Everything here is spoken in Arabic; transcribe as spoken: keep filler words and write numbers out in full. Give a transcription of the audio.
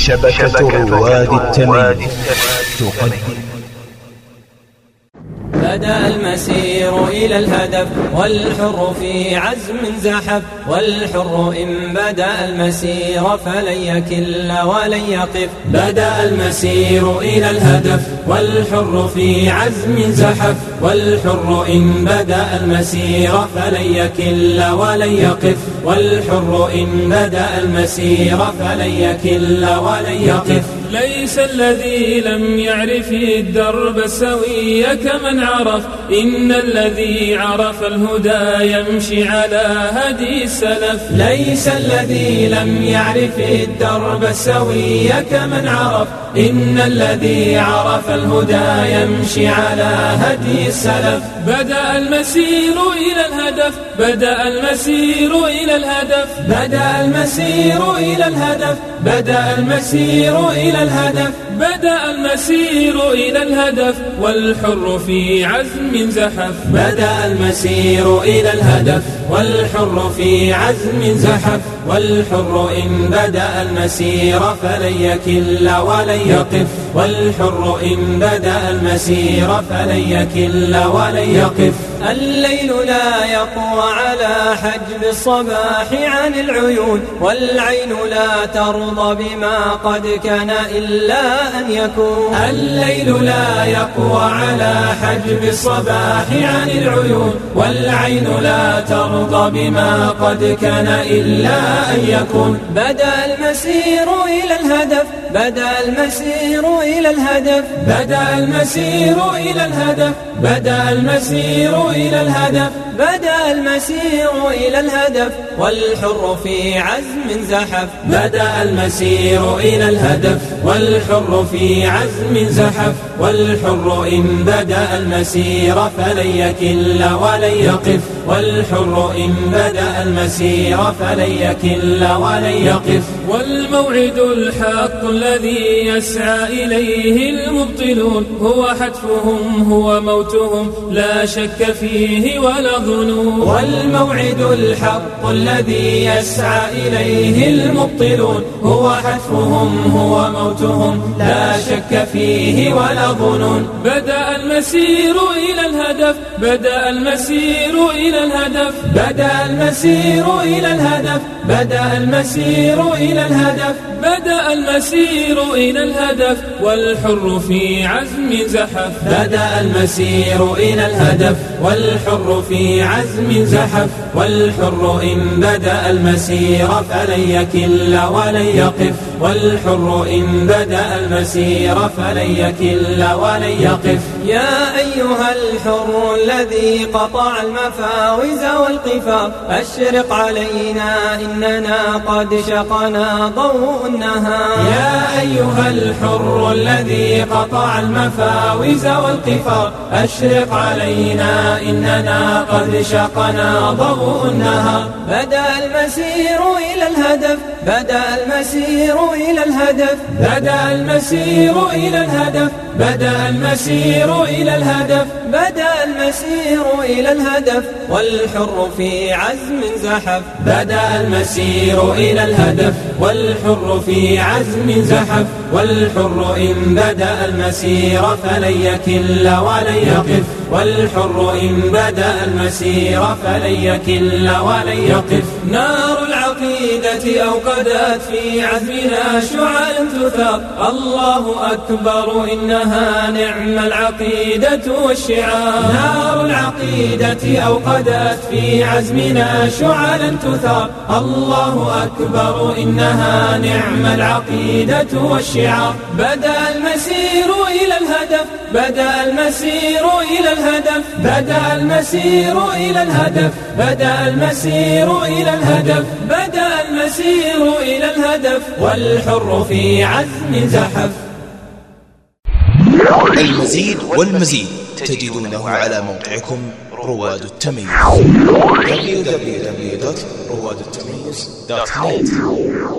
شبكة رواد التمييز تقدم. بدأ المسير إلى الهدف والحر في عزم زحف، والحر إن بدأ المسير فلن يكل ولن يقف. بدأ المسير إلى الهدف والحر في عزم زحف، والحر إن بدأ المسير فلن يكل ولن يقف. والحر إن بدأ المسير فلن يكل ولن يقف. ليس الذي لم يعرف الدرب السوي كمن عرف، إن الذي عرف الهدى يمشي على هدي السلف. ليس الذي لم يعرف الدرب السوي كمن عرف، إن الذي عرف الهدى يمشي على هدي السلف. بدأ المسير إلى الهدف، بدأ المسير إلى الهدف، بدأ المسير إلى الهدف، بدأ المسير إلى الهدف، بدأ المسير إلى الهدف والحر في عزم زحف. بدأ المسير إلى الهدف والحر في عزم زحف، والحر إن بدأ المسير فلن يكل ولن يقف. والحر إن بدأ المسير فلن يكل ولن يقف. الليل لا يقوى على حجب الصباح عن العيون، والعين لا ترضى بما قد كان إلا أن يكون. الليل لا يقوى على حجب الصباح عن العيون، والعين لا ترضى بما قد كان إلا أن يكون. بدأ المسير إلى الهدف، بدأ المسير إلى الهدف، بدأ المسير إلى الهدف، بدأ المسير إلى الهدف، بدأ المسير إلى الهدف والحر في عزم زحف. بدأ المسير إلى الهدف والحر في عزم زحف، والحر إن بدأ المسير فلن يكل ولن يقف. والحر إن بدأ المسير فلن يكل ولن يقف. والموعد الحق الذي يسعى إليه المبطلون هو حتفهم هو موتهم لا شك فيه ولا ظنون. والموعد الحق الذي يسعى إليه المبطلون هو حتفهم هو موتهم لا شك فيه ولا ظنون. بدأ المسير إلى الهدف، بدأ المسير إلى الهدف، بدأ المسير إلى الهدف، بدأ المسير إلى الهدف، بدأ المسير إلى الهدف والحر في عزم زحف. بدأ المسير إلى الهدف والحر في عزم زحف، والحر إن بدأ المسير فلن يكل ولن يقف. والحر إن بدأ المسير فلن يكل ولن يقف. يا أيها الحر الذي قطع المفاوز والقفار، أشرق علينا إننا قد شقنا ضوء النهار. يا أيها الحر الذي قطع المفاوز والقفار، أشرق علينا إننا قد شقنا ضوء النهار. بدأ المسير إلى الهدف، بدأ المسير إلى الهدف، بدأ المسير إلى الهدف، بدأ المسير إلى الهدف، بدأ المسير إلى الهدف والحر في عزم زحف. بدأ المسير إلى الهدف والحر في عزم زحف، والحر إن بدأ المسير فلن يكل ولن يقف. والحر إن بدأ المسير فلن يكل ولن يقف. نار العقيدة أوقدت في عزمنا شعاع تثار، الله أكبر إنها نعم العقيدة والشعار. نار العقيدة أوقدت في عزمنا شعاع تثار، الله أكبر إنها نعم العقيدة والشعار. بدأ المسير إلى الهدف، بدأ المسير إلى الهدف، بدأ المسير إلى الهدف، بدأ المسير إلى الهدف، بدأ المسير إلى الهدف والحر في عزم زحف. المزيد والمزيد تجدونه على موقعكم رواد التمييز دبليو دبليو دبليو دوت رواد التمييز دوت نت.